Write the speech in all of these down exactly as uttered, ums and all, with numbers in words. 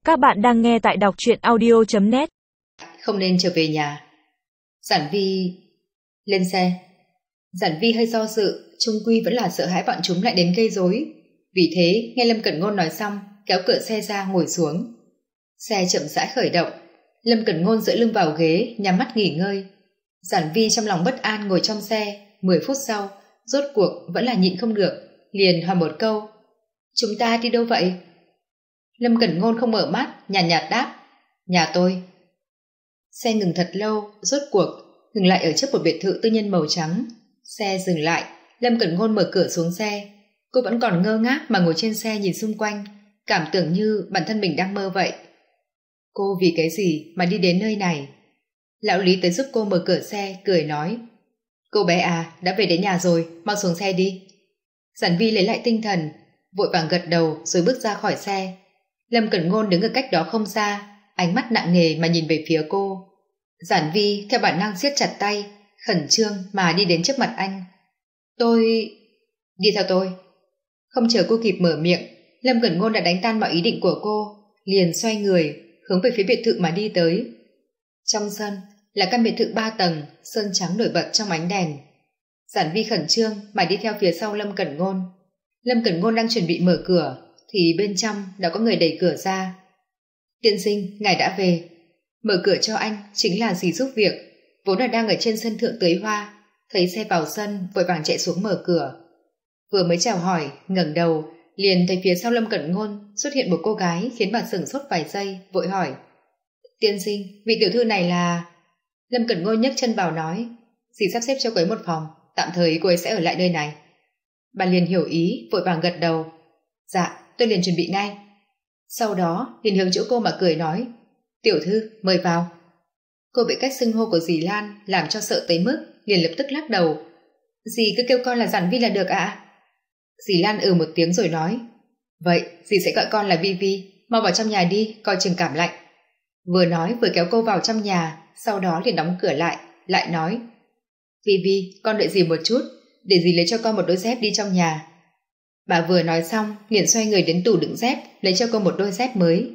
Các bạn đang nghe tại đọc truyện audio chấm net. Không nên trở về nhà. Giản Vi... Lên xe. Giản Vi hơi do dự, chung quy vẫn là sợ hãi bọn chúng lại đến gây rối. Vì thế, nghe Lâm Cẩn Ngôn nói xong, kéo cửa xe ra ngồi xuống. Xe chậm rãi khởi động. Lâm Cẩn Ngôn dựa lưng vào ghế, nhắm mắt nghỉ ngơi. Giản Vi trong lòng bất an ngồi trong xe. Mười phút sau, rốt cuộc vẫn là nhịn không được, liền hỏi một câu: chúng ta đi đâu vậy? Lâm Cẩn Ngôn không mở mắt, nhàn nhạt, nhạt đáp: nhà tôi. Xe ngừng thật lâu, rốt cuộc ngừng lại ở trước một biệt thự tư nhân màu trắng. Xe dừng lại, Lâm Cẩn Ngôn mở cửa xuống xe. Cô vẫn còn ngơ ngác mà ngồi trên xe nhìn xung quanh, cảm tưởng như bản thân mình đang mơ vậy. Cô vì cái gì mà đi đến nơi này? Lão Lý tới giúp cô mở cửa xe, cười nói: cô bé à, đã về đến nhà rồi, mau xuống xe đi. Giản Vi lấy lại tinh thần, vội vàng gật đầu rồi bước ra khỏi xe. Lâm Cẩn Ngôn đứng ở cách đó không xa, ánh mắt nặng nề mà nhìn về phía cô. Giản Vi theo bản năng siết chặt tay, khẩn trương mà đi đến trước mặt anh. Tôi... đi theo tôi. Không chờ cô kịp mở miệng, Lâm Cẩn Ngôn đã đánh tan mọi ý định của cô, liền xoay người hướng về phía biệt thự mà đi tới. Trong sân là căn biệt thự ba tầng, sơn trắng nổi bật trong ánh đèn. Giản Vi khẩn trương mà đi theo phía sau Lâm Cẩn Ngôn. Lâm Cẩn Ngôn đang chuẩn bị mở cửa thì bên trong đã có người đẩy cửa ra. Tiên sinh, ngài đã về. Mở cửa cho anh chính là dì giúp việc, vốn là đang ở trên sân thượng tưới hoa, thấy xe vào sân vội vàng chạy xuống mở cửa. Vừa mới chào hỏi, ngẩng đầu liền thấy phía sau Lâm Cẩn Ngôn xuất hiện một cô gái khiến bà sửng sốt vài giây, vội hỏi: tiên sinh, vị tiểu thư này là... Lâm Cẩn Ngôn nhấc chân vào nói: dì sắp xếp cho cô ấy một phòng, tạm thời cô ấy sẽ ở lại nơi này. Bà liền hiểu ý, vội vàng gật đầu: dạ, tôi liền chuẩn bị ngay. Sau đó liền hướng chỗ cô mà cười nói: tiểu thư, mời vào. Cô bị cách xưng hô của dì Lan làm cho sợ tới mức liền lập tức lắc đầu: dì cứ kêu con là Giản Vi là được ạ. À? Dì Lan ừ một tiếng rồi nói: vậy dì sẽ gọi con là Vi Vi, mau vào trong nhà đi, coi chừng cảm lạnh. Vừa nói vừa kéo cô vào trong nhà, sau đó liền đóng cửa lại, lại nói: Vi Vi, con đợi dì một chút, để dì lấy cho con một đôi dép đi trong nhà. Bà vừa nói xong liền xoay người đến tủ đựng dép lấy cho cô một đôi dép mới.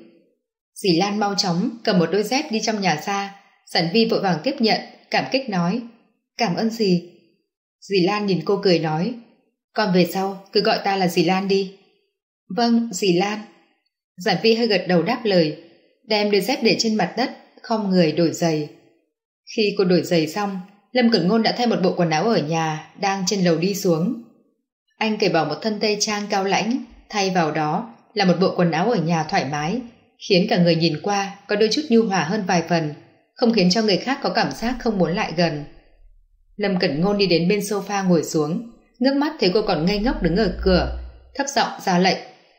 Dì Lan mau chóng cầm một đôi dép đi trong nhà ra. Giản Vi vội vàng tiếp nhận, cảm kích nói: cảm ơn dì. Dì Lan nhìn cô cười nói: con về sau cứ gọi ta là dì Lan đi. Vâng, dì Lan. Giản Vi hơi gật đầu đáp lời, đem đôi dép để trên mặt đất, khom người đổi giày. Khi cô đổi giày xong, Lâm Cẩn Ngôn đã thay một bộ quần áo ở nhà, đang trên lầu đi xuống. Anh cởi bỏ một thân tây trang cao lãnh, thay vào đó là một bộ quần áo ở nhà thoải mái, khiến cả người nhìn qua có đôi chút nhu hòa hơn vài phần, không khiến cho người khác có cảm giác không muốn lại gần. Lâm Cẩn Ngôn đi đến bên sofa ngồi xuống, ngước mắt thấy cô còn ngây ngốc đứng ở cửa, thấp giọng ra lệnh: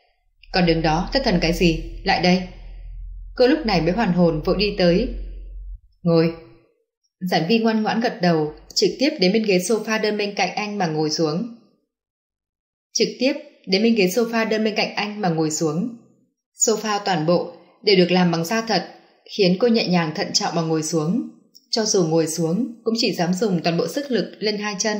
còn đứng đó thất thần cái gì, lại đây. Cô lúc này mới hoàn hồn vội đi tới. Ngồi. Giản Vi ngoan ngoãn gật đầu, trực tiếp đến bên ghế sofa đơn bên cạnh anh mà ngồi xuống. Trực tiếp đến bên ghế sofa đơn bên cạnh anh mà ngồi xuống. Sofa toàn bộ đều được làm bằng da thật, khiến cô nhẹ nhàng thận trọng mà ngồi xuống. Cho dù ngồi xuống cũng chỉ dám dùng toàn bộ sức lực lên hai chân.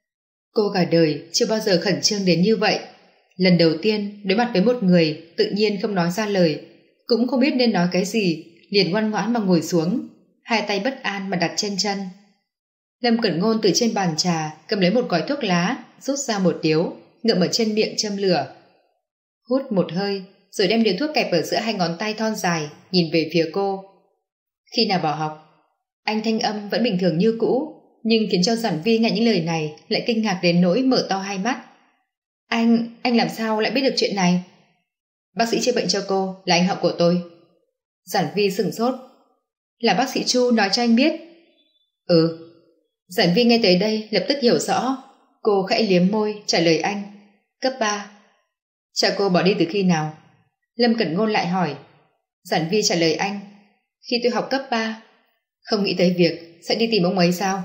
Cô cả đời chưa bao giờ khẩn trương đến như vậy. Lần đầu tiên đối mặt với một người tự nhiên không nói ra lời, cũng không biết nên nói cái gì, liền ngoan ngoãn mà ngồi xuống, hai tay bất an mà đặt trên chân. Lâm Cẩn Ngôn từ trên bàn trà cầm lấy một gói thuốc lá, rút ra một điếu, ngậm ở trên miệng châm lửa. Hút một hơi rồi đem điếu thuốc kẹp ở giữa hai ngón tay thon dài, nhìn về phía cô. Khi nào bỏ học? Anh thanh âm vẫn bình thường như cũ, nhưng khiến cho Giản Vi nghe những lời này lại kinh ngạc đến nỗi mở to hai mắt. Anh, anh làm sao lại biết được chuyện này? Bác sĩ chữa bệnh cho cô là anh họ của tôi. Giản Vi sửng sốt. Là bác sĩ Chu nói cho anh biết? Ừ. Giản Vi nghe tới đây lập tức hiểu rõ. Cô khẽ liếm môi trả lời anh. Cấp ba. Cha cô bỏ đi từ khi nào? Lâm Cẩn Ngôn lại hỏi. Giản Vi trả lời anh. Khi tôi học cấp ba. Không nghĩ tới việc sẽ đi tìm ông ấy sao?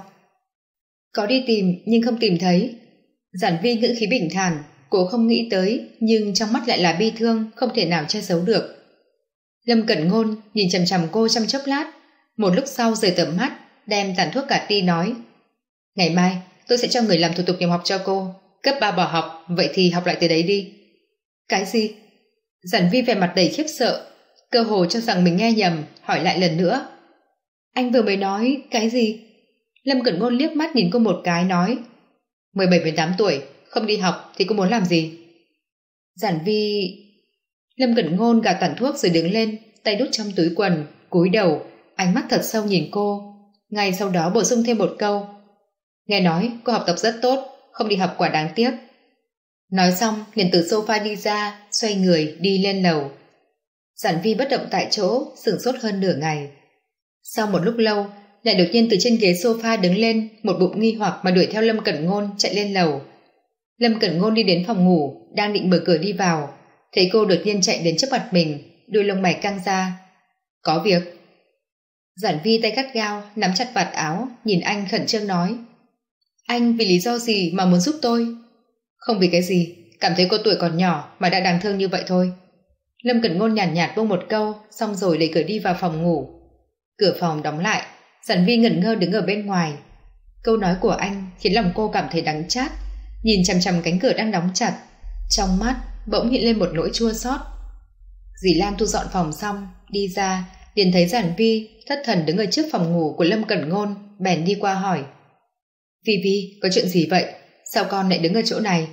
Có đi tìm nhưng không tìm thấy. Giản Vi ngữ khí bình thản. Cô không nghĩ tới, nhưng trong mắt lại là bi thương, không thể nào che giấu được. Lâm Cẩn Ngôn nhìn chằm chằm cô trong chốc lát, một lúc sau rời tầm mắt, đem tàn thuốc cà ti nói: ngày mai tôi sẽ cho người làm thủ tục nhập học cho cô. Cấp ba bỏ học, vậy thì học lại từ đấy đi. Cái gì? Giản Vi vẻ mặt đầy khiếp sợ. cơ hồ cho rằng mình nghe nhầm, hỏi lại lần nữa. Anh vừa mới nói cái gì? Lâm Cẩn Ngôn liếc mắt nhìn cô một cái nói, mười bảy mười tám tuổi, không đi học thì cô muốn làm gì? Giản Vi... Lâm Cẩn Ngôn gạt tàn thuốc rồi đứng lên, tay đút trong túi quần, cúi đầu, ánh mắt thật sâu nhìn cô. Ngay sau đó bổ sung thêm một câu, nghe nói cô học tập rất tốt, không đi học quả đáng tiếc. Nói xong liền từ sofa đi ra, xoay người đi lên lầu. Giản Vi bất động tại chỗ, sửng sốt hơn nửa ngày. Sau một lúc lâu, lại đột nhiên từ trên ghế sofa đứng lên, một bụng nghi hoặc mà đuổi theo Lâm Cẩn Ngôn chạy lên lầu. Lâm Cẩn Ngôn đi đến phòng ngủ, đang định mở cửa đi vào, thấy cô đột nhiên chạy đến trước mặt mình, đôi lông mày căng ra. Có việc. Giản Vi tay gắt gao nắm chặt vạt áo, nhìn anh khẩn trương nói, anh vì lý do gì mà muốn giúp tôi? Không vì cái gì, cảm thấy cô tuổi còn nhỏ mà đã đáng thương như vậy thôi. Lâm Cẩn Ngôn nhàn nhạt, nhạt buông một câu, xong rồi đẩy cửa đi vào phòng ngủ. Cửa phòng đóng lại, Giản Vi ngẩn ngơ đứng ở bên ngoài. Câu nói của anh khiến lòng cô cảm thấy đắng chát, nhìn chằm chằm cánh cửa đang đóng chặt, trong mắt bỗng hiện lên một nỗi chua xót. Dì Lan thu dọn phòng xong đi ra, liền thấy Giản Vi thất thần đứng ở trước phòng ngủ của Lâm Cẩn Ngôn, bèn đi qua hỏi, Vi Vi, có chuyện gì vậy? Sao con lại đứng ở chỗ này?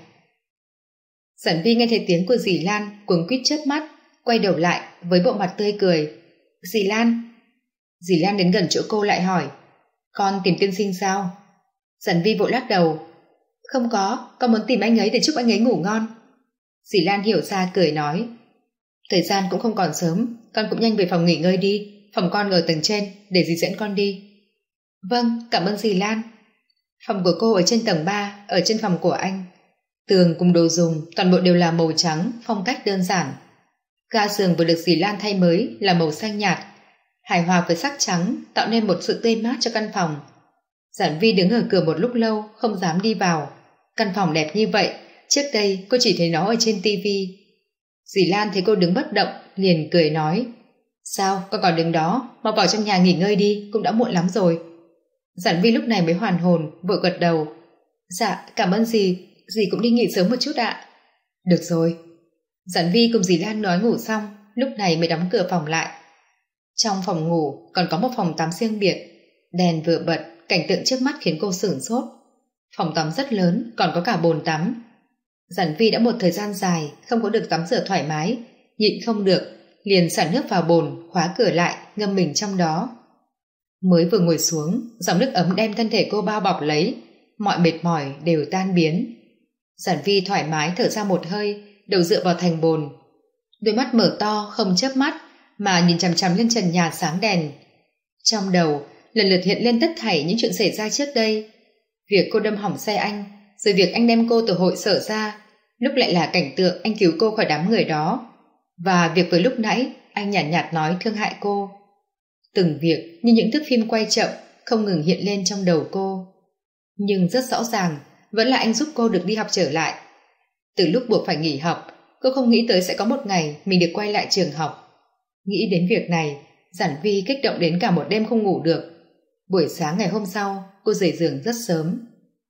Giản Vi nghe thấy tiếng của dì Lan, cuống quýt chớp mắt, quay đầu lại với bộ mặt tươi cười. Dì Lan. Dì Lan đến gần chỗ cô lại hỏi, con tìm tiên sinh sao? Giản Vi vội lắc đầu, không có, con muốn tìm anh ấy để chúc anh ấy ngủ ngon. Dì Lan hiểu ra cười nói, thời gian cũng không còn sớm, con cũng nhanh về phòng nghỉ ngơi đi, phòng con ở tầng trên, để dì dẫn con đi. Vâng, cảm ơn dì Lan. Phòng của cô ở trên tầng ba, ở trên phòng của anh. Tường cùng đồ dùng toàn bộ đều là màu trắng, phong cách đơn giản. Ga giường vừa được dì Lan thay mới là màu xanh nhạt, hài hòa với sắc trắng, tạo nên một sự tươi mát cho căn phòng. Giản Vi đứng ở cửa một lúc lâu, không dám đi vào. Căn phòng đẹp như vậy, trước đây cô chỉ thấy nó ở trên tivi. Dì Lan thấy cô đứng bất động, liền cười nói, sao, con còn đứng đó, mau vào trong nhà nghỉ ngơi đi, cũng đã muộn lắm rồi. Giản Vi lúc này mới hoàn hồn, vội gật đầu. Dạ, cảm ơn dì, dì cũng đi nghỉ sớm một chút ạ. Được rồi. Giản Vi cùng dì Lan nói ngủ xong, lúc này mới đóng cửa phòng lại. Trong phòng ngủ còn có một phòng tắm riêng biệt, đèn vừa bật, cảnh tượng trước mắt khiến cô sửng sốt. Phòng tắm rất lớn, còn có cả bồn tắm. Giản Vi đã một thời gian dài không có được tắm rửa thoải mái, nhịn không được, liền xả nước vào bồn, khóa cửa lại, ngâm mình trong đó. Mới vừa ngồi xuống, dòng nước ấm đem thân thể cô bao bọc lấy, mọi mệt mỏi đều tan biến. Giản Vi thoải mái thở ra một hơi, đầu dựa vào thành bồn, đôi mắt mở to không chớp mắt mà nhìn chằm chằm lên trần nhà sáng đèn. Trong đầu lần lượt hiện lên tất thảy những chuyện xảy ra trước đây, việc cô đâm hỏng xe anh, rồi việc anh đem cô từ hội sở ra, lúc lại là cảnh tượng anh cứu cô khỏi đám người đó, và việc vừa lúc nãy anh nhàn nhạt, nhạt nói thương hại cô. Từng việc như những thước phim quay chậm không ngừng hiện lên trong đầu cô, nhưng rất rõ ràng vẫn là anh giúp cô được đi học trở lại. Từ lúc buộc phải nghỉ học, cô không nghĩ tới sẽ có một ngày mình được quay lại trường học. Nghĩ đến việc này, Giản Vi kích động đến cả một đêm không ngủ được. Buổi sáng ngày hôm sau, cô rời giường rất sớm.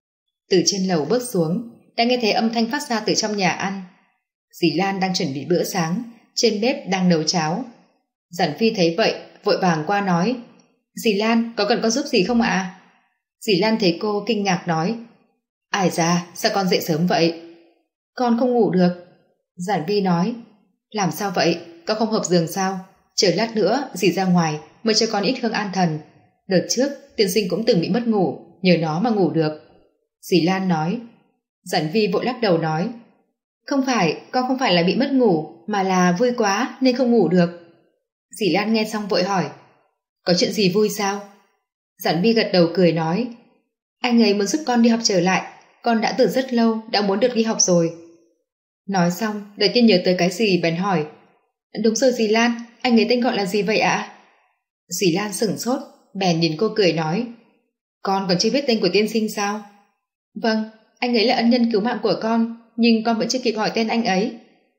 Từ trên lầu bước xuống, đã nghe thấy âm thanh phát ra từ trong nhà ăn. Dì Lan đang chuẩn bị bữa sáng, trên bếp đang nấu cháo. Giản Vi thấy vậy, vội vàng qua nói, dì Lan, có cần con giúp gì không ạ? À? Dì Lan thấy cô kinh ngạc nói, ai da, sao con dậy sớm vậy? Con không ngủ được. Giản Vi nói, làm sao vậy, con không hợp giường sao? Chờ lát nữa dì ra ngoài mới cho con ít hương an thần. Đợt trước tiên sinh cũng từng bị mất ngủ, nhờ nó mà ngủ được. Dì Lan nói. Giản Vi vội lắc đầu nói, không phải, con không phải là bị mất ngủ, mà là vui quá nên không ngủ được. Dì Lan nghe xong vội hỏi, có chuyện gì vui sao? Giản Vi gật đầu cười nói, anh ấy muốn giúp con đi học trở lại, con đã từ rất lâu đã muốn được đi học rồi. Nói xong đầu tiên nhớ tới cái gì bèn hỏi, đúng rồi dì Lan, anh ấy tên gọi là gì vậy ạ? Dì Lan sửng sốt, bèn nhìn cô cười nói, con còn chưa biết tên của tiên sinh sao? Vâng, anh ấy là ân nhân cứu mạng của con, nhưng con vẫn chưa kịp hỏi tên anh ấy.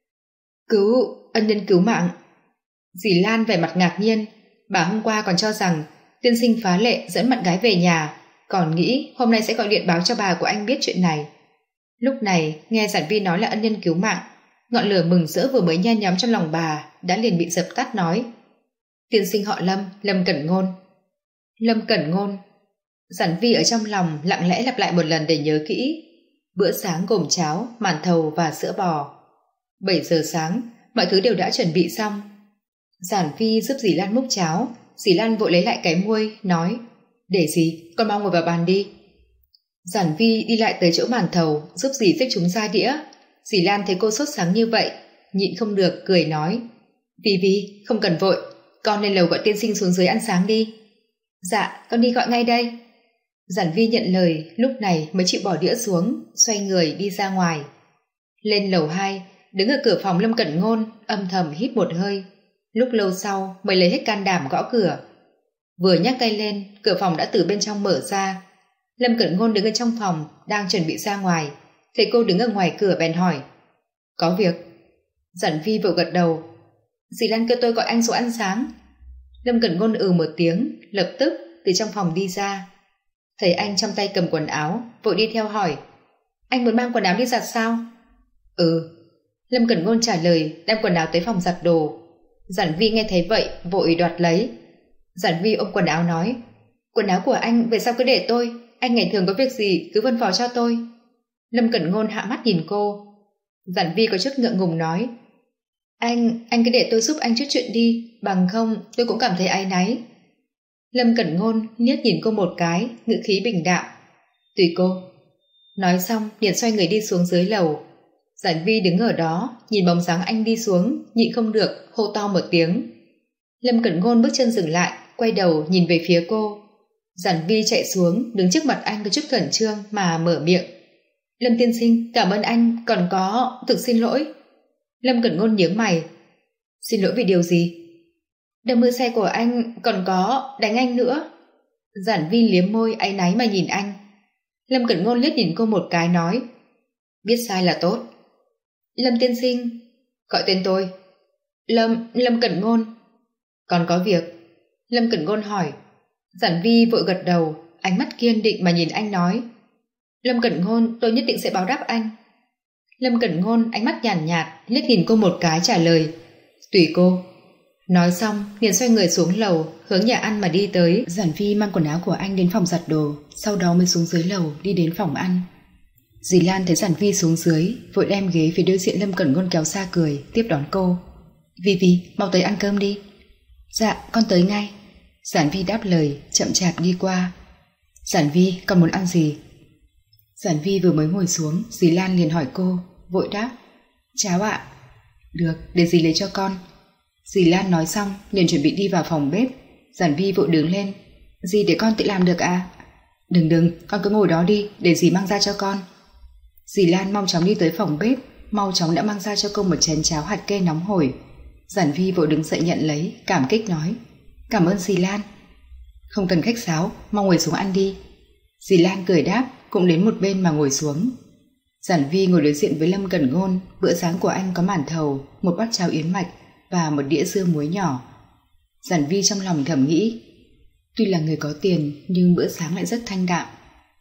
Cứu, ân nhân cứu mạng? Dì Lan vẻ mặt ngạc nhiên, bà hôm qua còn cho rằng tiên sinh phá lệ dẫn bạn gái về nhà, còn nghĩ hôm nay sẽ gọi điện báo cho bà của anh biết chuyện này. Lúc này nghe Giản Vi nói là ân nhân cứu mạng, Ngọn lửa mừng rỡ vừa mới nhen nhóm trong lòng bà đã liền bị dập tắt, nói: Tiên sinh họ Lâm, Lâm Cẩn Ngôn. Lâm Cẩn Ngôn. Giản Vi ở trong lòng lặng lẽ lặp lại một lần để nhớ kỹ. Bữa sáng gồm cháo, màn thầu và sữa bò. Bảy giờ sáng, mọi thứ đều đã chuẩn bị xong. Giản Vi giúp dì Lan múc cháo. Dì Lan vội lấy lại cái muôi, nói: Để dì, con mau ngồi vào bàn đi. Giản Vi đi lại tới chỗ màn thầu, giúp dì xếp chúng ra đĩa. Dì Lan thấy cô sốt sắng như vậy, nhịn không được, cười nói: Vi Vi, không cần vội, con lên lầu gọi tiên sinh xuống dưới ăn sáng đi. Dạ, con đi gọi ngay đây. Giản Vi nhận lời, lúc này mới chịu bỏ đĩa xuống, xoay người đi ra ngoài. Lên lầu hai, đứng ở cửa phòng Lâm Cẩn Ngôn, âm thầm hít một hơi. Lúc lâu sau mới lấy hết can đảm gõ cửa. Vừa nhấc tay lên, cửa phòng đã từ bên trong mở ra. Lâm Cẩn Ngôn đứng ở trong phòng, đang chuẩn bị ra ngoài. Thấy cô đứng ở ngoài cửa bèn hỏi: Có việc? Giản Vi vội gật đầu. Dì Lan kêu tôi gọi anh xuống ăn sáng. Lâm Cẩn Ngôn ừ một tiếng, lập tức từ trong phòng đi ra. Thấy anh trong tay cầm quần áo, vội đi theo hỏi: Anh muốn mang quần áo đi giặt sao? Ừ. Lâm Cẩn Ngôn trả lời, đem quần áo tới phòng giặt đồ. Giản Vi nghe thấy vậy, vội đoạt lấy. Giản Vi ôm quần áo nói: Quần áo của anh về sau cứ để tôi, anh ngày thường có việc gì cứ phân phó cho tôi. Lâm Cẩn Ngôn hạ mắt nhìn cô. Giản Vi có chút ngượng ngùng nói: Anh, anh cứ để tôi giúp anh chút chuyện đi, bằng không tôi cũng cảm thấy áy náy. Lâm Cẩn Ngôn liếc nhìn cô một cái, ngữ khí bình đạm: Tùy cô. Nói xong liền xoay người đi xuống dưới lầu. Giản Vi đứng ở đó, nhìn bóng dáng anh đi xuống, nhịn không được hô to một tiếng. Lâm Cẩn Ngôn bước chân dừng lại, quay đầu nhìn về phía cô. Giản Vi chạy xuống, đứng trước mặt anh có chút khẩn trương mà mở miệng: Lâm tiên sinh, cảm ơn anh, còn có, thực xin lỗi. Lâm Cẩn Ngôn nhướng mày: Xin lỗi vì điều gì? Đâm mưa xe của anh, còn có đánh anh nữa. Giản Vi liếm môi áy náy mà nhìn anh. Lâm Cẩn Ngôn liếc nhìn cô một cái, nói: Biết sai là tốt. Lâm tiên sinh. Gọi tên tôi. Lâm, Lâm Cẩn Ngôn. Còn có việc? Lâm Cẩn Ngôn hỏi. Giản Vi vội gật đầu, ánh mắt kiên định mà nhìn anh nói: Lâm Cẩn Ngôn, tôi nhất định sẽ báo đáp anh. Lâm Cẩn Ngôn ánh mắt nhàn nhạt, nhạt liếc nhìn cô một cái, trả lời: Tùy cô. Nói xong liền xoay người xuống lầu, hướng nhà ăn mà đi tới. Giản Vi mang quần áo của anh đến phòng giặt đồ, sau đó mới xuống dưới lầu đi đến phòng ăn. Dì Lan thấy Giản Vi xuống dưới, vội đem ghế phía đối diện Lâm Cẩn Ngôn kéo xa cười, tiếp đón cô: Vi Vi, mau tới ăn cơm đi. Dạ, con tới ngay. Giản Vi đáp lời, chậm chạp đi qua. Giản Vi, con muốn ăn gì? Giản Vi vừa mới ngồi xuống, dì Lan liền hỏi cô, vội đáp: Cháo ạ. Được, để dì lấy cho con. Dì Lan nói xong liền chuẩn bị đi vào phòng bếp. Giản Vi vội đứng lên: Dì, để con tự làm được à? Đừng đừng, con cứ ngồi đó đi, để dì mang ra cho con. Dì Lan mau chóng đi tới phòng bếp, mau chóng đã mang ra cho cô một chén cháo hạt kê nóng hổi. Giản Vi vội đứng dậy nhận lấy, cảm kích nói: Cảm ơn dì Lan. Không cần khách sáo, mau ngồi xuống ăn đi. Dì Lan cười đáp, cũng đến một bên mà ngồi xuống. Giản Vi ngồi đối diện với Lâm Cẩn Ngôn. Bữa sáng của anh có màn thầu, một bát cháo yến mạch và một đĩa dưa muối nhỏ. Giản Vi trong lòng thầm nghĩ, tuy là người có tiền nhưng bữa sáng lại rất thanh đạm.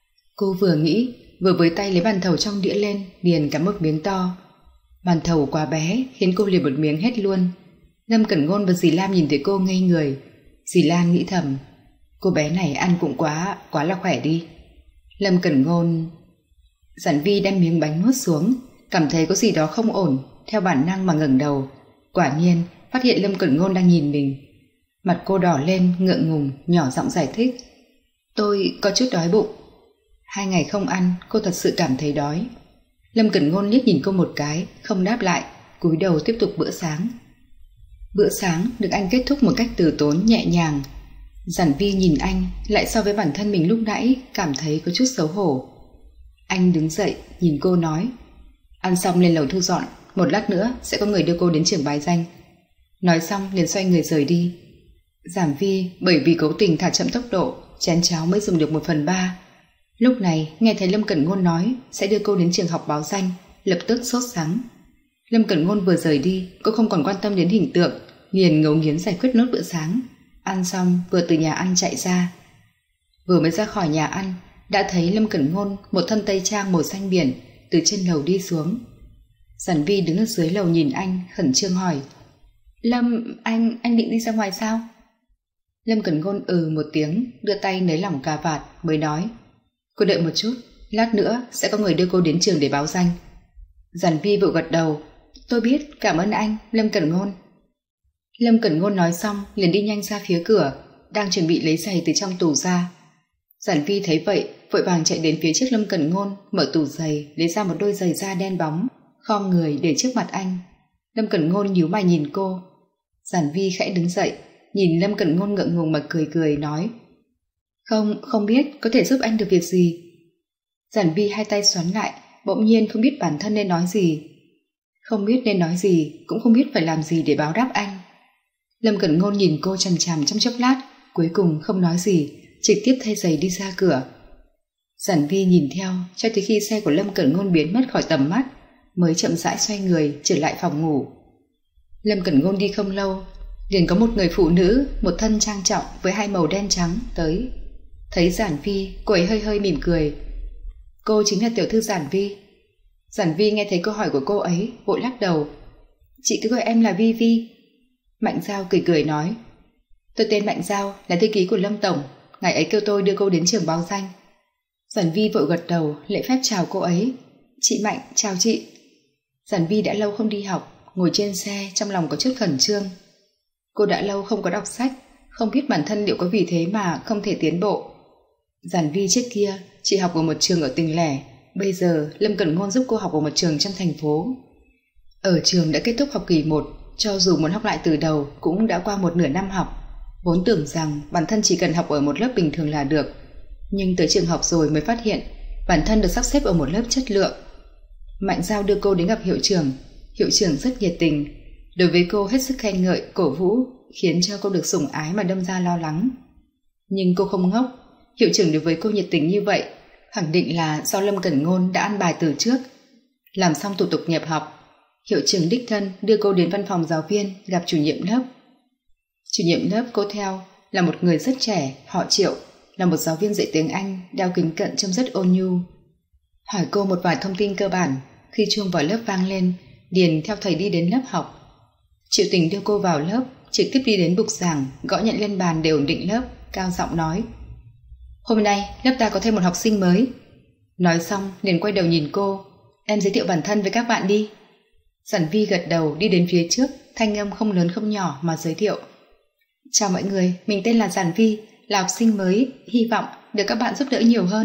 Cô vừa nghĩ, vừa với tay lấy bàn thầu trong đĩa lên, liền cắm một miếng to. Bàn thầu quá bé khiến cô liền một miếng hết luôn. Lâm Cẩn Ngôn và dì Lam nhìn thấy cô ngây người. Dì Lan nghĩ thầm, cô bé này ăn cũng quá, quá là khỏe đi. Lâm Cẩn Ngôn... Giản Vi đem miếng bánh nuốt xuống, cảm thấy có gì đó không ổn, theo bản năng mà ngẩng đầu. Quả nhiên phát hiện Lâm Cẩn Ngôn đang nhìn mình. Mặt cô đỏ lên, ngượng ngùng, nhỏ giọng giải thích: Tôi có chút đói bụng. Hai ngày không ăn, cô thật sự cảm thấy đói. Lâm Cẩn Ngôn liếc nhìn cô một cái, không đáp lại, cúi đầu tiếp tục bữa sáng. Bữa sáng được anh kết thúc một cách từ tốn nhẹ nhàng. Giản Vi nhìn anh, lại so với bản thân mình lúc nãy cảm thấy có chút xấu hổ. Anh đứng dậy nhìn cô nói: Ăn xong lên lầu thu dọn, một lát nữa sẽ có người đưa cô đến trường bái danh. Nói xong liền xoay người rời đi. Giản Vi bởi vì cố tình thả chậm tốc độ, chén cháo mới dùng được một phần ba. Lúc này nghe thấy Lâm Cẩn Ngôn nói sẽ đưa cô đến trường học báo danh, lập tức sốt sắng. Lâm Cẩn Ngôn vừa rời đi, cô không còn quan tâm đến hình tượng, liền ngấu nghiến giải quyết nốt bữa sáng. Ăn xong vừa từ nhà ăn chạy ra. Vừa mới ra khỏi nhà ăn, đã thấy Lâm Cẩn Ngôn một thân tây trang màu xanh biển từ trên lầu đi xuống. Giản Vi đứng ở dưới lầu nhìn anh, khẩn trương hỏi: Lâm, anh, anh định đi ra ngoài sao? Lâm Cẩn Ngôn ừ một tiếng, đưa tay nới lỏng cà vạt mới nói: Cô đợi một chút, lát nữa sẽ có người đưa cô đến trường để báo danh. Giản Vi vội gật đầu: Tôi biết, cảm ơn anh, Lâm Cẩn Ngôn. Lâm Cẩn Ngôn nói xong liền đi nhanh ra phía cửa, đang chuẩn bị lấy giày từ trong tủ ra. Giản Vi thấy vậy, vội vàng chạy đến phía trước Lâm Cẩn Ngôn, mở tủ giày, lấy ra một đôi giày da đen bóng, khom người để trước mặt anh. Lâm Cẩn Ngôn nhíu mày nhìn cô. Giản Vi khẽ đứng dậy, nhìn Lâm Cẩn Ngôn ngượng ngùng mà cười cười nói: Không, không biết có thể giúp anh được việc gì. Giản Vi hai tay xoắn lại, bỗng nhiên không biết bản thân nên nói gì. Không biết nên nói gì, cũng không biết phải làm gì để báo đáp anh. Lâm Cẩn Ngôn nhìn cô chằm chằm trong chốc lát, cuối cùng không nói gì, trực tiếp thay giày đi ra cửa. Giản Vi nhìn theo cho tới khi xe của Lâm Cẩn Ngôn biến mất khỏi tầm mắt, mới chậm rãi xoay người trở lại phòng ngủ. Lâm Cẩn Ngôn đi không lâu, liền có một người phụ nữ một thân trang trọng với hai màu đen trắng tới. Thấy Giản Vi, cô ấy hơi hơi mỉm cười. Cô chính là tiểu thư Giản Vi. Giản Vi nghe thấy câu hỏi của cô ấy, vội lắc đầu. Chị cứ gọi em là Vi Vi. Mạnh Giao cười cười nói: Tôi tên Mạnh Giao, là thư ký của Lâm Tổng, ngài ấy kêu tôi đưa cô đến trường báo danh. Giản Vi vội gật đầu, lễ phép chào cô ấy. Chị Mạnh, chào chị. Giản Vi đã lâu không đi học, ngồi trên xe trong lòng có chút khẩn trương. Cô đã lâu không có đọc sách, không biết bản thân liệu có vì thế mà không thể tiến bộ. Giản Vi trước kia chỉ học ở một trường ở tỉnh lẻ, bây giờ Lâm Cẩn Ngôn giúp cô học ở một trường trong thành phố. Ở trường đã kết thúc học kỳ một, cho dù muốn học lại từ đầu cũng đã qua một nửa năm học. Vốn tưởng rằng bản thân chỉ cần học ở một lớp bình thường là được, nhưng tới trường học rồi mới phát hiện bản thân được sắp xếp ở một lớp chất lượng. Mạnh Giao đưa cô đến gặp hiệu trưởng. Hiệu trưởng rất nhiệt tình, đối với cô hết sức khen ngợi, cổ vũ, khiến cho cô được sủng ái mà đâm ra lo lắng. Nhưng cô không ngốc, hiệu trưởng đối với cô nhiệt tình như vậy khẳng định là do Lâm Cẩn Ngôn đã ăn bài từ trước. Làm xong thủ tục nhập học, hiệu trưởng đích thân đưa cô đến văn phòng giáo viên gặp chủ nhiệm lớp. Chủ nhiệm lớp cô theo là một người rất trẻ, họ Triệu, là một giáo viên dạy tiếng Anh, đeo kính cận trông rất ôn nhu. Hỏi cô một vài thông tin cơ bản, khi chuông vào lớp vang lên, liền theo thầy đi đến lớp học. Triệu Tình đưa cô vào lớp, trực tiếp đi đến bục giảng, gõ nhện lên bàn để ổn định lớp, cao giọng nói: Hôm nay lớp ta có thêm một học sinh mới. Nói xong liền quay đầu nhìn cô: Em giới thiệu bản thân với các bạn đi. Giản Vi gật đầu đi đến phía trước, thanh âm không lớn không nhỏ mà giới thiệu: Chào mọi người, mình tên là Giản Vi, là học sinh mới, hy vọng được các bạn giúp đỡ nhiều hơn.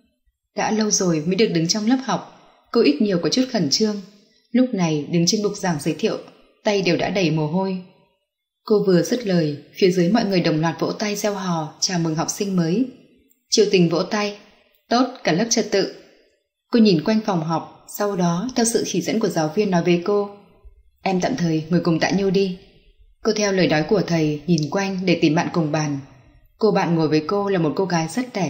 Đã lâu rồi mới được đứng trong lớp học, cô ít nhiều có chút khẩn trương. Lúc này đứng trên bục giảng giới thiệu, tay đều đã đầy mồ hôi. Cô vừa dứt lời, phía dưới mọi người đồng loạt vỗ tay reo hò chào mừng học sinh mới. Triệu Tình vỗ tay: Tốt, cả lớp trật tự. Cô nhìn quanh phòng học, sau đó theo sự chỉ dẫn của giáo viên nói với cô: Em tạm thời ngồi cùng Tạ Nhu đi. Cô theo lời nói của thầy nhìn quanh để tìm bạn cùng bàn. Cô bạn ngồi với cô là một cô gái rất đẹp.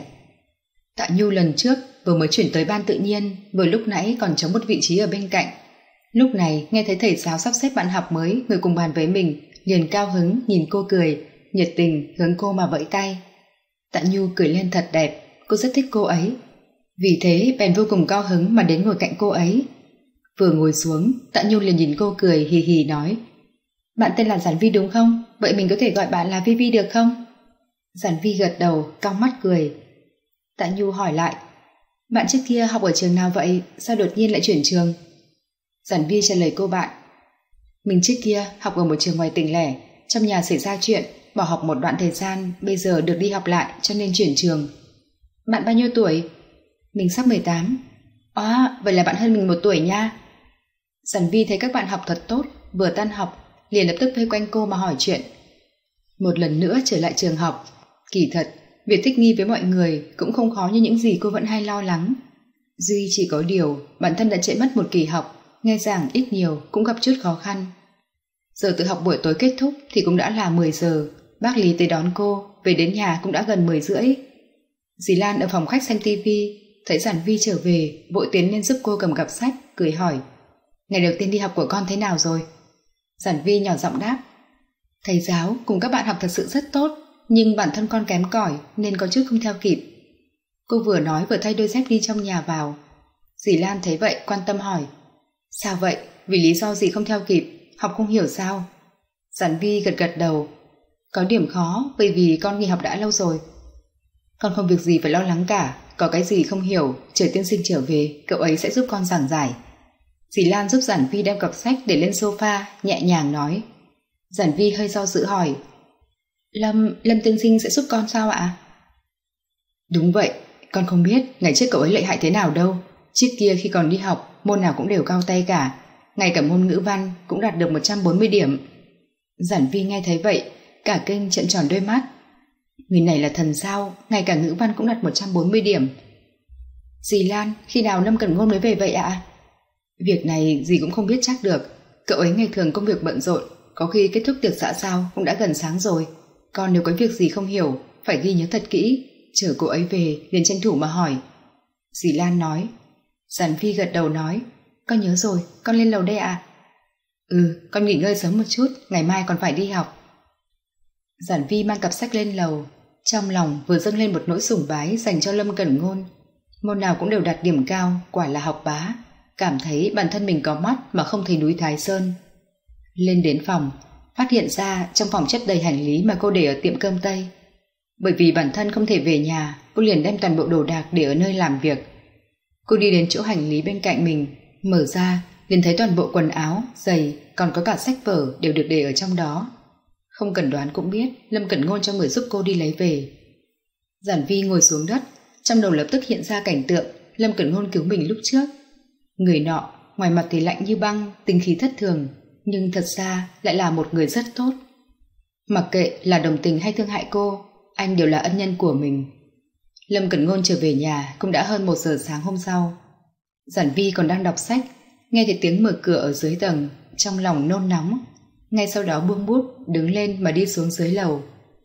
Tạ Nhu lần trước vừa mới chuyển tới ban tự nhiên, vừa lúc nãy còn trống một vị trí ở bên cạnh. Lúc này nghe thấy thầy giáo sắp xếp bạn học mới ngồi cùng bàn với mình, liền cao hứng nhìn cô cười, nhiệt tình hướng cô mà vẫy tay. Tạ Nhu cười lên thật đẹp, cô rất thích cô ấy. Vì thế bèn vô cùng cao hứng mà đến ngồi cạnh cô ấy. Vừa ngồi xuống, Tạ Nhu liền nhìn cô cười hì hì nói: Bạn tên là Giản Vi đúng không? Vậy mình có thể gọi bạn là Vi Vi được không? Giản Vi gật đầu, cong mắt cười. Tạ Nhu hỏi lại: Bạn trước kia học ở trường nào vậy? Sao đột nhiên lại chuyển trường? Giản Vi trả lời cô bạn: Mình trước kia học ở một trường ngoài tỉnh lẻ, trong nhà xảy ra chuyện, bỏ học một đoạn thời gian, bây giờ được đi học lại cho nên chuyển trường. Bạn bao nhiêu tuổi? Mình sắp mười tám. À, vậy là bạn hơn mình một tuổi nha. Giản Vi thấy các bạn học thật tốt, vừa tan học liền lập tức vây quanh cô mà hỏi chuyện. Một lần nữa trở lại trường học, kỳ thật việc thích nghi với mọi người cũng không khó như những gì cô vẫn hay lo lắng. Duy chỉ có điều bản thân đã trễ mất một kỳ học, nghe giảng ít nhiều cũng gặp chút khó khăn. Giờ tự học buổi tối kết thúc thì cũng đã là mười giờ. Bác Lý tới đón cô, về đến nhà cũng đã gần mười rưỡi. Dì Lan ở phòng khách xem tivi, thấy Giản Vi trở về, vội tiến lên giúp cô cầm cặp sách, cười hỏi: Ngày đầu tiên đi học của con thế nào rồi? Giản Vi nhỏ giọng đáp: Thầy giáo cùng các bạn học thật sự rất tốt, nhưng bản thân con kém cỏi nên có chút không theo kịp. Cô vừa nói vừa thay đôi dép đi trong nhà vào. Dì Lan thấy vậy quan tâm hỏi: Sao vậy? vì lý do gì không theo kịp, học không hiểu sao? Giản Vi gật gật đầu. Có điểm khó bởi vì con nghỉ học đã lâu rồi. Con không việc gì phải lo lắng cả, có cái gì không hiểu, chờ tiên sinh trở về, cậu ấy sẽ giúp con giảng giải. Dì Lan giúp Giản Vi đem cặp sách để lên sofa, nhẹ nhàng nói. Giản Vi hơi do dự hỏi, Lâm, Lâm tiên sinh sẽ giúp con sao ạ? Đúng vậy, con không biết ngày trước cậu ấy lợi hại thế nào đâu. Trước kia khi còn đi học, môn nào cũng đều cao tay cả, ngay cả môn ngữ văn cũng đạt được một trăm bốn mươi điểm. Giản Vi nghe thấy vậy, cả kinh trợn tròn đôi mắt. Người này là thần sao, ngay cả ngữ văn cũng đạt một trăm bốn mươi điểm. Dì Lan, khi nào Lâm Cẩn Ngôn mới về vậy ạ? Việc này dì cũng không biết chắc được. Cậu ấy ngày thường công việc bận rộn, có khi kết thúc tiệc xã giao cũng đã gần sáng rồi. Con nếu có việc gì không hiểu, phải ghi nhớ thật kỹ, chờ cô ấy về liền tranh thủ mà hỏi. Dì Lan nói. Giản Phi gật đầu nói, con nhớ rồi, con lên lầu đây ạ. Ừ, con nghỉ ngơi sớm một chút, ngày mai còn phải đi học. Giản Vi mang cặp sách lên lầu, trong lòng vừa dâng lên một nỗi sùng bái dành cho Lâm Cẩn Ngôn. Môn nào cũng đều đạt điểm cao, quả là học bá, cảm thấy bản thân mình có mắt mà không thấy núi Thái Sơn. Lên đến phòng, phát hiện ra trong phòng chất đầy hành lý mà cô để ở tiệm cơm Tây. Bởi vì bản thân không thể về nhà, cô liền đem toàn bộ đồ đạc để ở nơi làm việc. Cô đi đến chỗ hành lý bên cạnh mình, mở ra, liền thấy toàn bộ quần áo, giày, còn có cả sách vở đều được để ở trong đó. Không cần đoán cũng biết Lâm Cẩn Ngôn cho người giúp cô đi lấy về. Giản Vi ngồi xuống đất, trong đầu lập tức hiện ra cảnh tượng Lâm Cẩn Ngôn cứu mình lúc trước. Người nọ, ngoài mặt thì lạnh như băng, tính khí thất thường, nhưng thật ra lại là một người rất tốt. Mặc kệ là đồng tình hay thương hại cô, anh đều là ân nhân của mình. Lâm Cẩn Ngôn trở về nhà cũng đã hơn một giờ sáng hôm sau. Giản Vi còn đang đọc sách, nghe thấy tiếng mở cửa ở dưới tầng, trong lòng nôn nóng. Ngay sau đó buông bút, đứng lên mà đi xuống dưới lầu.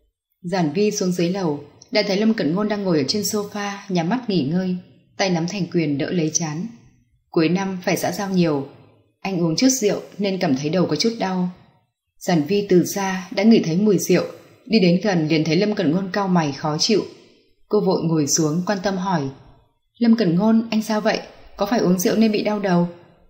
Giản Vi xuống dưới lầu, đã thấy Lâm Cẩn Ngôn đang ngồi ở trên sofa, nhắm mắt nghỉ ngơi, tay nắm thành quyền đỡ lấy trán. Cuối năm phải xã giao nhiều, anh uống chút rượu nên cảm thấy đầu có chút đau. Giản Vi từ xa đã ngửi thấy mùi rượu, đi đến gần liền thấy Lâm Cẩn Ngôn cau mày khó chịu. Cô vội ngồi xuống quan tâm hỏi, Lâm Cẩn Ngôn, anh sao vậy? Có phải uống rượu nên bị đau đầu?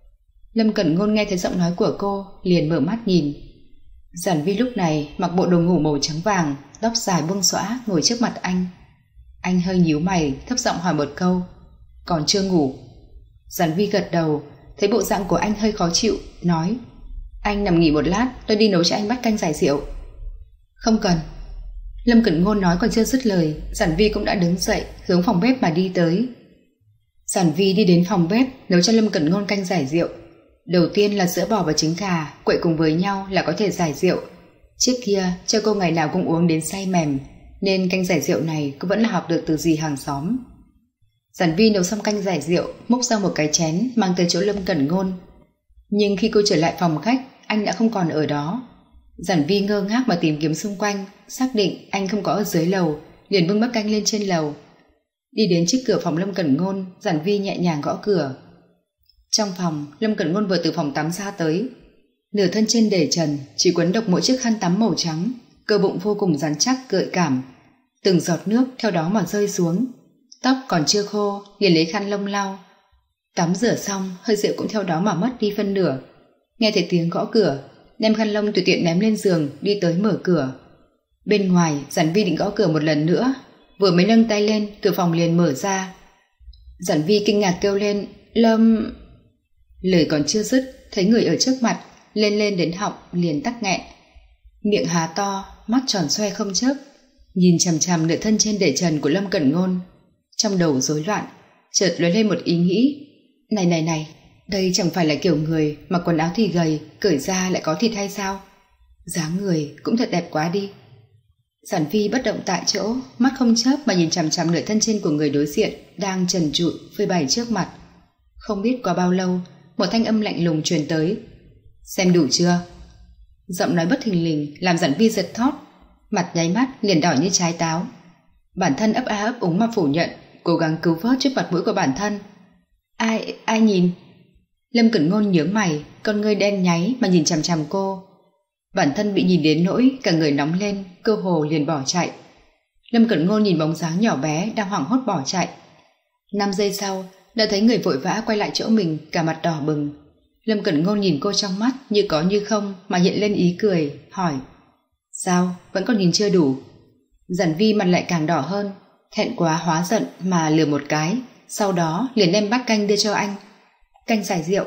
Lâm Cẩn Ngôn nghe thấy giọng nói của cô, liền mở mắt nhìn. Giản Vi lúc này mặc bộ đồ ngủ màu trắng vàng, tóc dài buông xõa ngồi trước mặt anh. Anh hơi nhíu mày, thấp giọng hỏi một câu, còn chưa ngủ? Giản Vi gật đầu, thấy bộ dạng của anh hơi khó chịu, nói, anh nằm nghỉ một lát, tôi đi nấu cho anh bát canh giải rượu. Không cần. Lâm Cẩn Ngôn nói còn chưa dứt lời, Giản Vi cũng đã đứng dậy hướng phòng bếp mà đi tới. Giản Vi đi đến phòng bếp nấu cho Lâm Cẩn Ngôn canh giải rượu. Đầu tiên là sữa bò và trứng gà quậy cùng với nhau là có thể giải rượu. Trước kia cho cô ngày nào cũng uống đến say mềm, nên canh giải rượu này cô vẫn là học được từ dì hàng xóm. Giản Vi nấu xong canh giải rượu, múc ra một cái chén mang tới chỗ Lâm Cẩn Ngôn. Nhưng khi cô trở lại phòng khách, anh đã không còn ở đó. Giản Vi ngơ ngác mà tìm kiếm xung quanh, xác định anh không có ở dưới lầu, liền bưng bát canh lên trên lầu. Đi đến trước cửa phòng Lâm Cẩn Ngôn, Giản Vi nhẹ nhàng gõ cửa. Trong phòng, Lâm Cẩn Ngôn vừa từ phòng tắm ra tới. Nửa thân trên để trần, chỉ quấn độc mỗi chiếc khăn tắm màu trắng, cơ bụng vô cùng rắn chắc gợi cảm. Từng giọt nước theo đó mà rơi xuống. Tóc còn chưa khô, liền lấy khăn lông lau. Tắm rửa xong, hơi rượu cũng theo đó mà mất đi phân nửa. Nghe thấy tiếng gõ cửa, đem khăn lông tùy tiện ném lên giường, đi tới mở cửa. Bên ngoài, Giản Vi định gõ cửa một lần nữa, vừa mới nâng tay lên, cửa phòng liền mở ra. Giản Vi kinh ngạc kêu lên, Lâm... Lời còn chưa dứt, thấy người ở trước mặt, lên lên đến họng liền tắc nghẹn. Miệng há to, mắt tròn xoe không chớp, nhìn chằm chằm nửa thân trên để trần của Lâm Cẩn Ngôn. Trong đầu rối loạn, chợt lóe lên một ý nghĩ. Này này này, đây chẳng phải là kiểu người mặc quần áo thì gầy, cởi ra lại có thịt hay sao? Dáng người cũng thật đẹp quá đi. Giản Vi bất động tại chỗ, mắt không chớp mà nhìn chằm chằm nửa thân trên của người đối diện đang trần trụi phơi bày trước mặt. Không biết qua bao lâu, một thanh âm lạnh lùng truyền tới. Xem đủ chưa? Giọng nói bất thình lình làm Giản Vi giật thót, mặt nháy mắt liền đỏ như trái táo. Bản thân ấp a ấp úng mà phủ nhận, cố gắng cứu vớt trước mặt mũi của bản thân. Ai, ai nhìn? Lâm Cẩn Ngôn nhướng mày, con ngươi đen nháy mà nhìn chằm chằm cô. Bản thân bị nhìn đến nỗi cả người nóng lên, cơ hồ liền bỏ chạy. Lâm Cẩn Ngôn nhìn bóng dáng nhỏ bé đang hoảng hốt bỏ chạy. Năm giây sau, đã thấy người vội vã quay lại chỗ mình, cả mặt đỏ bừng. Lâm Cẩn Ngôn nhìn cô trong mắt như có như không mà hiện lên ý cười, hỏi: Sao, vẫn còn nhìn chưa đủ? Giản Vi mặt lại càng đỏ hơn, thẹn quá hóa giận mà lừa một cái, sau đó liền đem bát canh đưa cho anh. Canh giải rượu.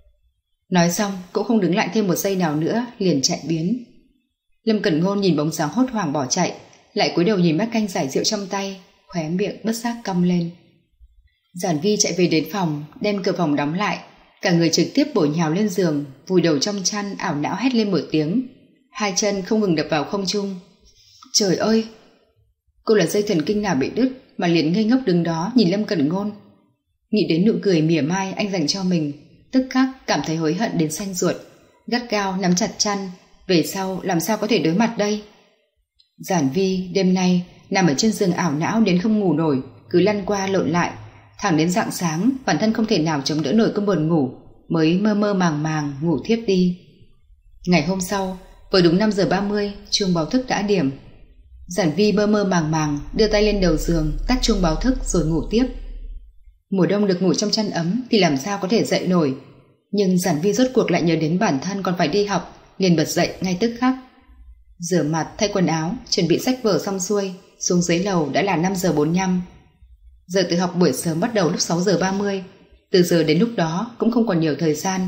Nói xong cũng không đứng lại thêm một giây nào nữa, liền chạy biến. Lâm Cẩn Ngôn nhìn bóng dáng hốt hoảng bỏ chạy, lại cúi đầu nhìn bát canh giải rượu trong tay, khóe miệng bất giác cong lên. Giản Vi chạy về đến phòng, đem cửa phòng đóng lại, cả người trực tiếp bổ nhào lên giường, vùi đầu trong chăn, ảo não hét lên một tiếng, hai chân không ngừng đập vào không trung. Trời ơi! Cô là dây thần kinh nào bị đứt mà liền ngây ngốc đứng đó nhìn Lâm Cẩn Ngôn. Nghĩ đến nụ cười mỉa mai anh dành cho mình, tức khắc cảm thấy hối hận đến xanh ruột, gắt gao nắm chặt chăn. Về sau làm sao có thể đối mặt đây? Giản Vi đêm nay nằm ở trên giường ảo não đến không ngủ nổi, cứ lăn qua lộn lại, thẳng đến rạng sáng bản thân không thể nào chống đỡ nổi cơn buồn ngủ, mới mơ mơ màng màng ngủ thiếp đi. Ngày hôm sau, vừa đúng năm giờ ba mươi, chuông báo thức đã điểm. Giản Vi mơ mơ màng màng đưa tay lên đầu giường tắt chuông báo thức rồi ngủ tiếp. Mùa đông được ngủ trong chăn ấm thì làm sao có thể dậy nổi, nhưng Giản Vi rốt cuộc lại nhớ đến bản thân còn phải đi học, liền bật dậy ngay tức khắc. Rửa mặt, thay quần áo, chuẩn bị sách vở xong xuôi, xuống dưới lầu đã là năm giờ bốn mươi lăm. Giờ tự học buổi sớm bắt đầu lúc sáu giờ ba mươi, từ giờ đến lúc đó cũng không còn nhiều thời gian.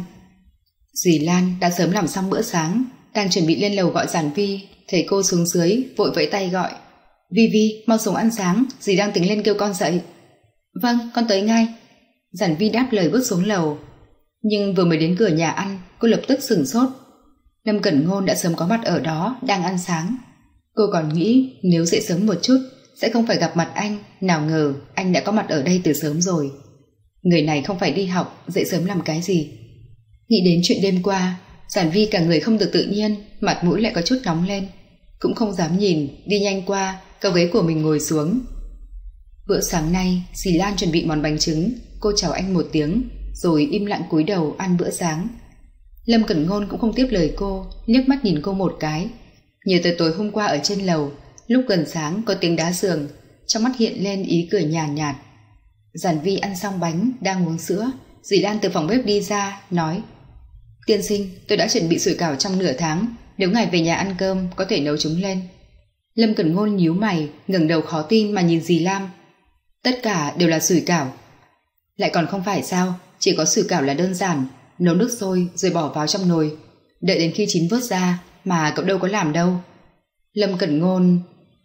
Dì Lan đã sớm làm xong bữa sáng, đang chuẩn bị lên lầu gọi Giản Vi, thấy cô xuống dưới vội vẫy tay gọi: Vi Vi, mau xuống ăn sáng, dì đang tính lên kêu con dậy. Vâng, con tới ngay. Giản Vi đáp lời bước xuống lầu, nhưng vừa mới đến cửa nhà ăn, cô lập tức sửng sốt. Lâm Cẩn Ngôn đã sớm có mặt ở đó, đang ăn sáng. Cô còn nghĩ nếu dậy sớm một chút sẽ không phải gặp mặt anh, nào ngờ anh đã có mặt ở đây từ sớm rồi. Người này không phải đi học, dậy sớm làm cái gì? Nghĩ đến chuyện đêm qua, Giản Vi cả người không được tự nhiên, mặt mũi lại có chút nóng lên, cũng không dám nhìn, đi nhanh qua kéo ghế của mình ngồi xuống. Bữa sáng nay dì Lan chuẩn bị món bánh trứng, cô chào anh một tiếng rồi im lặng cúi đầu ăn bữa sáng. Lâm Cẩn Ngôn cũng không tiếp lời cô, liếc mắt nhìn cô một cái, nhớ tới tối hôm qua ở trên lầu, lúc gần sáng có tiếng đá giường, trong mắt hiện lên ý cười nhàn nhạt, nhạt. Giản Vi ăn xong bánh, đang uống sữa, dì Lan từ phòng bếp đi ra, nói: Tiên sinh, tôi đã chuẩn bị sủi cảo trong nửa tháng, nếu ngài về nhà ăn cơm có thể nấu chúng lên. Lâm Cẩn Ngôn nhíu mày, ngẩng đầu khó tin mà nhìn dì Lam. Tất cả đều là sủi cảo? Lại còn không phải sao, chỉ có sủi cảo là đơn giản, nấu nước sôi rồi bỏ vào trong nồi, đợi đến khi chín vớt ra, mà cậu đâu có làm đâu. Lâm Cẩn Ngôn: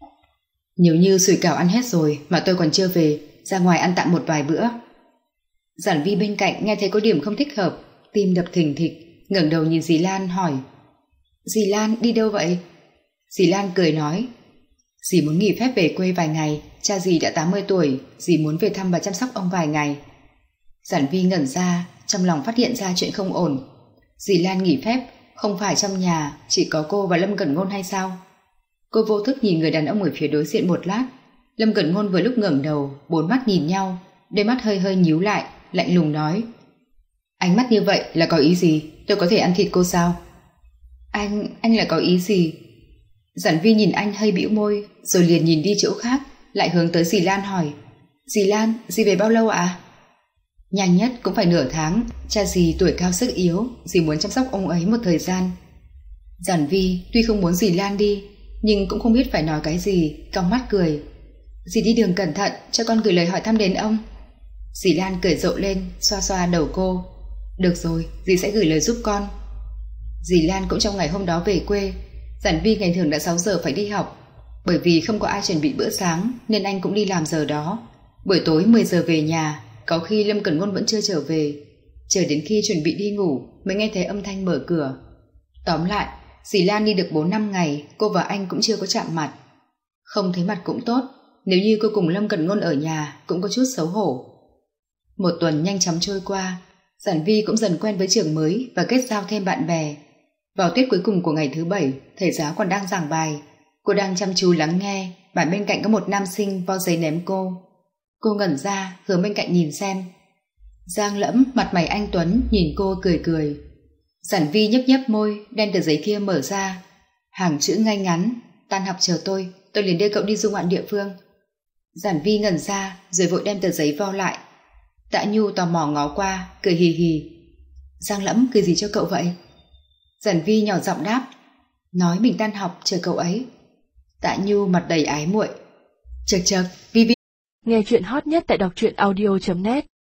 Nếu như sủi cảo ăn hết rồi mà tôi còn chưa về, ra ngoài ăn tạm một vài bữa. Giản Vi bên cạnh nghe thấy có điểm không thích hợp, tim đập thình thịch, ngẩng đầu nhìn dì Lan hỏi: Dì Lan đi đâu vậy? Dì Lan cười nói: Dì muốn nghỉ phép về quê vài ngày, cha dì đã tám mươi tuổi, dì muốn về thăm và chăm sóc ông vài ngày. Giản Vi ngẩn ra, trong lòng phát hiện ra chuyện không ổn. Dì Lan nghỉ phép, không phải trong nhà chỉ có cô và Lâm Cẩn Ngôn hay sao? Cô vô thức nhìn người đàn ông ở phía đối diện một lát. Lâm Cẩn Ngôn vừa lúc ngẩng đầu, bốn mắt nhìn nhau, đôi mắt hơi hơi nhíu lại, lạnh lùng nói: Ánh mắt như vậy là có ý gì? Tôi có thể ăn thịt cô sao? Anh, anh là có ý gì? Giản Vi nhìn anh hơi bĩu môi, rồi liền nhìn đi chỗ khác, lại hướng tới dì Lan hỏi: Dì Lan, dì về bao lâu ạ? À? Nhanh nhất cũng phải nửa tháng, cha dì tuổi cao sức yếu, dì muốn chăm sóc ông ấy một thời gian. Giản Vi tuy không muốn dì Lan đi, nhưng cũng không biết phải nói cái gì, cong mắt cười: Dì đi đường cẩn thận, cho con gửi lời hỏi thăm đến ông. Dì Lan cười rộ lên, xoa xoa đầu cô: Được rồi, dì sẽ gửi lời giúp con. Dì Lan cũng trong ngày hôm đó về quê. Giản Vi ngày thường đã sáu giờ phải đi học, bởi vì không có ai chuẩn bị bữa sáng nên anh cũng đi làm giờ đó. Buổi tối mười giờ về nhà, có khi Lâm Cẩn Ngôn vẫn chưa trở về, chờ đến khi chuẩn bị đi ngủ mới nghe thấy âm thanh mở cửa. Tóm lại, dì Lan đi được bốn năm ngày, cô và anh cũng chưa có chạm mặt. Không thấy mặt cũng tốt, nếu như cô cùng Lâm Cẩn Ngôn ở nhà cũng có chút xấu hổ. Một tuần nhanh chóng trôi qua, Giản Vi cũng dần quen với trường mới và kết giao thêm bạn bè. Vào tiết cuối cùng của ngày thứ bảy, thầy giáo còn đang giảng bài, cô đang chăm chú lắng nghe, bàn bên cạnh có một nam sinh vo giấy ném cô. Cô ngẩn ra, hướng bên cạnh nhìn xem. Giang Lẫm, mặt mày anh tuấn, nhìn cô cười cười. Giản Vi nhấp nhấp môi, đem tờ giấy kia mở ra, hàng chữ ngay ngắn: Tan học chờ tôi, tôi liền đưa cậu đi du ngoạn địa phương. Giản Vi ngẩn ra, rồi vội đem tờ giấy vo lại. Tạ Nhu tò mò ngó qua, cười hì hì. Giang Lẫm cười gì cho cậu vậy? Giản Vi nhỏ giọng đáp, nói mình tan học chờ cậu ấy. Tạ Nhu mặt đầy ái muội. Chật chật, Vi Vi. Nghe chuyện hot nhất tại đọc truyện audio chấm net.